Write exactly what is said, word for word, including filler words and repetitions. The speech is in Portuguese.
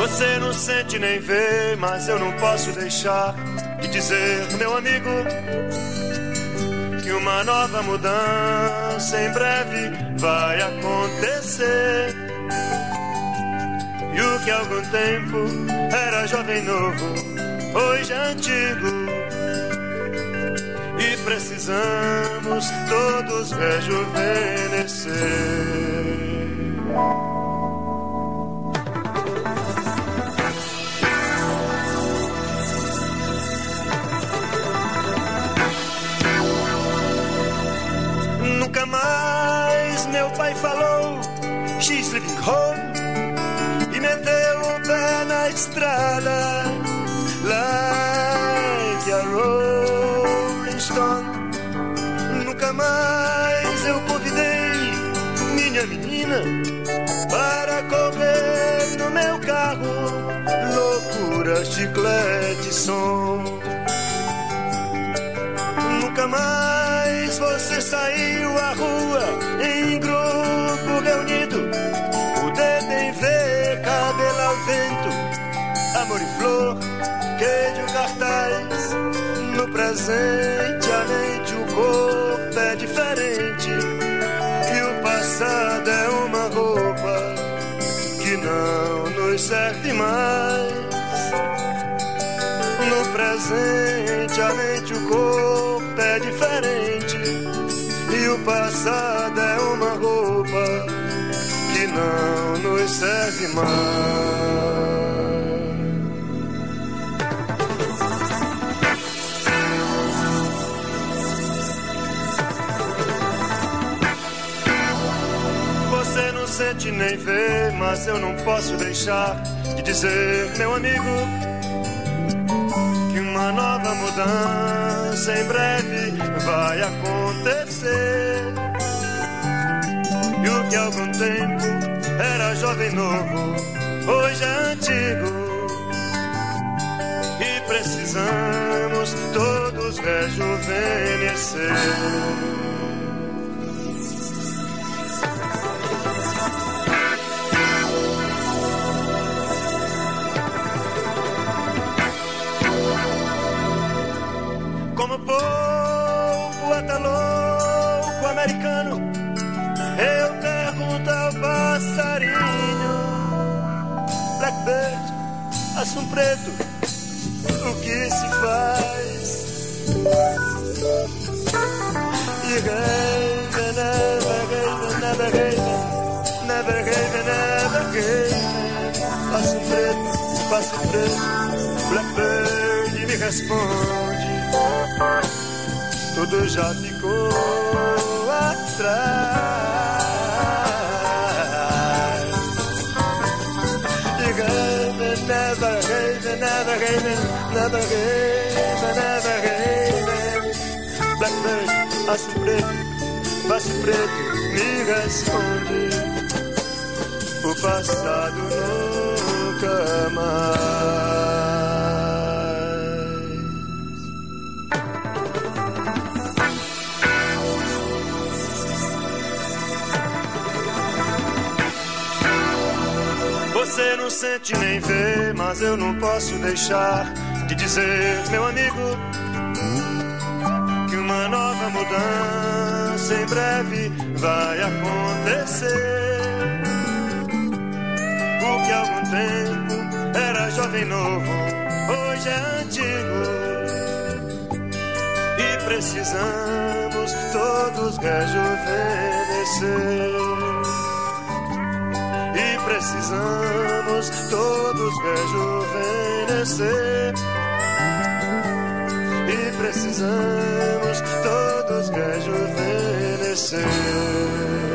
Você não sente nem vê, mas eu não posso deixar de dizer, meu amigo, que uma nova mudança em breve vai acontecer. E o que há algum tempo era jovem novo, hoje é antigo. E precisamos todos rejuvenescer. Nunca mais meu pai falou "She's leaving home" e meteu o pé na estrada like a Rolling Stone. Nunca mais eu convidei minha menina para correr no meu carro, loucura, chiclete, som. Nunca mais você saiu à rua em grupo reunido, o dedo em V, cabelo ao vento, amor e flor, queijo, cartaz. No presente a mente, o corpo é diferente e o passado é uma roupa que não nos serve mais. No presente a mente, o corpo é diferente e o passado é uma roupa que não nos serve mais. Você não sente nem vê, mas eu não posso deixar de dizer, meu amigo, uma nova mudança em breve vai acontecer. E o que há algum tempo era jovem novo, hoje é antigo. E precisamos todos rejuvenescer. Como povo até louco americano, eu pergunto ao passarinho, Blackbird, assum preto, o que se faz? E gave, never gave, never gave, never gave, never gave. Assum preto, passo preto, Blackbird me responde, tudo já ficou atrás. You gave, never gave, never gave, never gave, never gave. Blackbird, aço preto, passo preto, me responde, o passado nunca mais. Você não sente nem vê, mas eu não posso deixar de dizer, meu amigo, que uma nova mudança em breve vai acontecer. O que há algum tempo era jovem novo, hoje é antigo. E precisamos todos rejuvenescer. E precisamos todos rejuvenescer. E precisamos todos rejuvenescer.